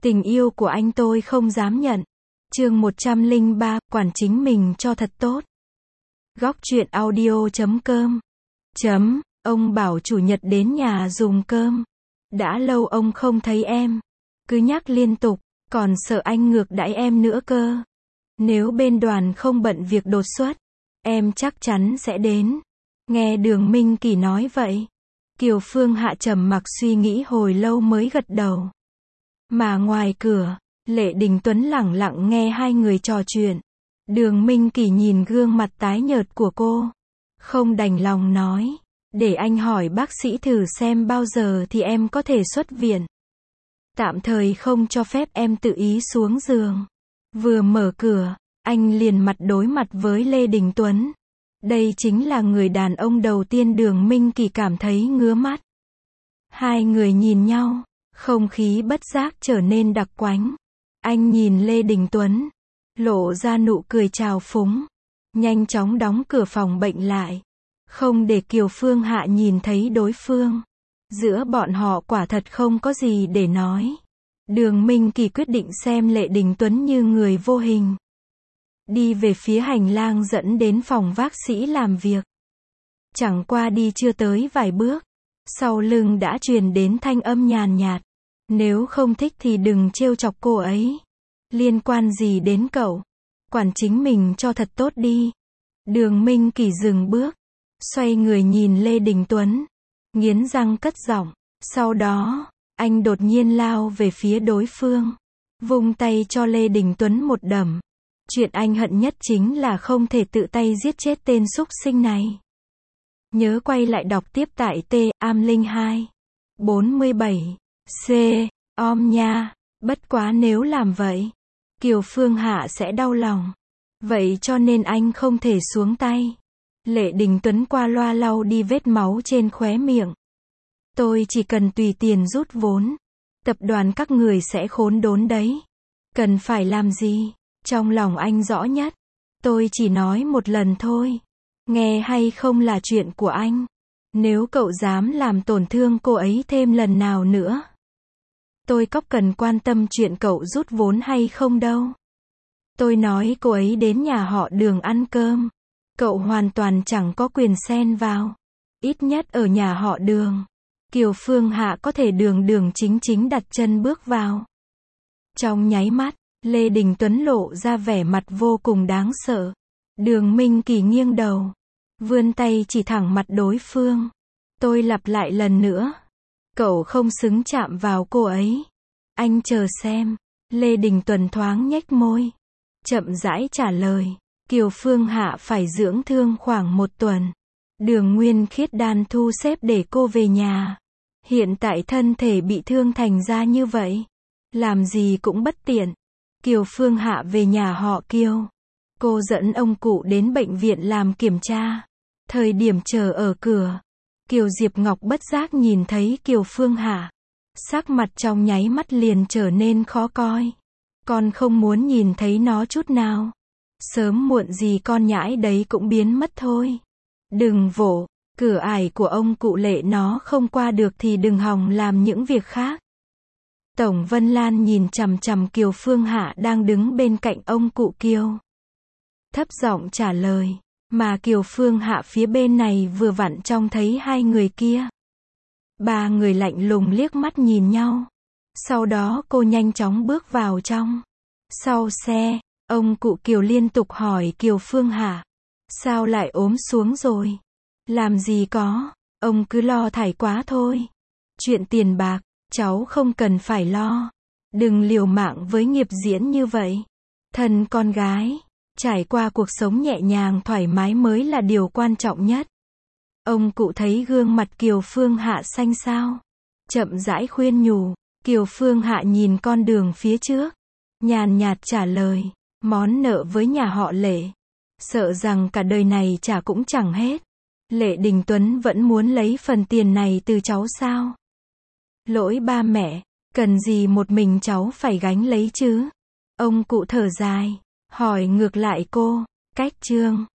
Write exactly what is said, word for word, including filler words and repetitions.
Tình yêu của anh tôi không dám nhận. Chương một trăm lẻ ba, quản chính mình cho thật tốt. Góc truyện audio chấm com. Chấm, ông bảo chủ nhật đến nhà dùng cơm. Đã lâu ông không thấy em. Cứ nhắc liên tục, còn sợ anh ngược đãi em nữa cơ. Nếu bên đoàn không bận việc đột xuất, em chắc chắn sẽ đến. Nghe Đường Minh Kỳ nói vậy, Kiều Phương Hạ trầm mặc suy nghĩ hồi lâu mới gật đầu. Mà ngoài cửa, Lệ Đình Tuấn lẳng lặng nghe hai người trò chuyện. Đường Minh Kỳ nhìn gương mặt tái nhợt của cô, không đành lòng nói, để anh hỏi bác sĩ thử xem bao giờ thì em có thể xuất viện. Tạm thời không cho phép em tự ý xuống giường. Vừa mở cửa, anh liền mặt đối mặt với Lê Đình Tuấn. Đây chính là người đàn ông đầu tiên Đường Minh Kỳ cảm thấy ngứa mắt. Hai người nhìn nhau, không khí bất giác trở nên đặc quánh. Anh nhìn Lê Đình Tuấn, lộ ra nụ cười trào phúng, nhanh chóng đóng cửa phòng bệnh lại, không để Kiều Phương Hạ nhìn thấy đối phương. Giữa bọn họ quả thật không có gì để nói. Đường Minh Kỳ quyết định xem Lệ Đình Tuấn như người vô hình. Đi về phía hành lang dẫn đến phòng bác sĩ làm việc. Chẳng qua đi chưa tới vài bước, sau lưng đã truyền đến thanh âm nhàn nhạt. Nếu không thích thì đừng trêu chọc cô ấy. Liên quan gì đến cậu? Quản chính mình cho thật tốt đi. Đường Minh Kỳ dừng bước, xoay người nhìn Lê Đình Tuấn, nghiến răng cất giọng. Sau đó, anh đột nhiên lao về phía đối phương, vung tay cho Lê Đình Tuấn một đầm. Chuyện anh hận nhất chính là không thể tự tay giết chết tên súc sinh này. Nhớ quay lại đọc tiếp tại T am linh hai bốn mươi bảy C om nha. Bất quá nếu làm vậy, Kiều Phương Hạ sẽ đau lòng. Vậy cho nên anh không thể xuống tay. Lệ Đình Tuấn qua loa lau đi vết máu trên khóe miệng. Tôi chỉ cần tùy tiền rút vốn. Tập đoàn các người sẽ khốn đốn đấy. Cần phải làm gì? Trong lòng anh rõ nhất. Tôi chỉ nói một lần thôi. Nghe hay không là chuyện của anh. Nếu cậu dám làm tổn thương cô ấy thêm lần nào nữa, tôi có cần quan tâm chuyện cậu rút vốn hay không đâu. Tôi nói cô ấy đến nhà họ Đường ăn cơm, cậu hoàn toàn chẳng có quyền xen vào. Ít nhất ở nhà họ Đường, Kiều Phương Hạ có thể đường đường chính chính đặt chân bước vào. Trong nháy mắt, Lê Đình Tuấn lộ ra vẻ mặt vô cùng đáng sợ. Đường Minh Kỳ nghiêng đầu, vươn tay chỉ thẳng mặt đối phương. Tôi lặp lại lần nữa, cậu không xứng chạm vào cô ấy. Anh chờ xem. Lê Đình Tuấn thoáng nhếch môi, chậm rãi trả lời. Kiều Phương Hạ phải dưỡng thương khoảng một tuần. Đường Nguyên Khiết đan thu xếp để cô về nhà. Hiện tại thân thể bị thương thành ra như vậy, làm gì cũng bất tiện. Kiều Phương Hạ về nhà họ Kiều. Cô dẫn ông cụ đến bệnh viện làm kiểm tra. Thời điểm chờ ở cửa, Kiều Diệp Ngọc bất giác nhìn thấy Kiều Phương Hạ. Sắc mặt trong nháy mắt liền trở nên khó coi. Con không muốn nhìn thấy nó chút nào. Sớm muộn gì con nhãi đấy cũng biến mất thôi. Đừng vỗ, cửa ải của ông cụ Lệ nó không qua được thì đừng hòng làm những việc khác. Tổng Vân Lan nhìn chằm chằm Kiều Phương Hạ đang đứng bên cạnh ông cụ Kiều. Thấp giọng trả lời, mà Kiều Phương Hạ phía bên này vừa vặn trông thấy hai người kia. Ba người lạnh lùng liếc mắt nhìn nhau. Sau đó cô nhanh chóng bước vào trong. Sau xe, ông cụ Kiều liên tục hỏi Kiều Phương Hạ. Sao lại ốm xuống rồi? Làm gì có, ông cứ lo thải quá thôi. Chuyện tiền bạc, cháu không cần phải lo. Đừng liều mạng với nghiệp diễn như vậy. Thân con gái, trải qua cuộc sống nhẹ nhàng thoải mái mới là điều quan trọng nhất. Ông cụ thấy gương mặt Kiều Phương Hạ xanh xao, chậm rãi khuyên nhủ. Kiều Phương Hạ nhìn con đường phía trước, nhàn nhạt trả lời, món nợ với nhà họ Lệ, sợ rằng cả đời này trả cũng chẳng hết. Lệ Đình Tuấn vẫn muốn lấy phần tiền này từ cháu sao? Lỗi ba mẹ, cần gì một mình cháu phải gánh lấy chứ? Ông cụ thở dài, hỏi ngược lại cô, cách chương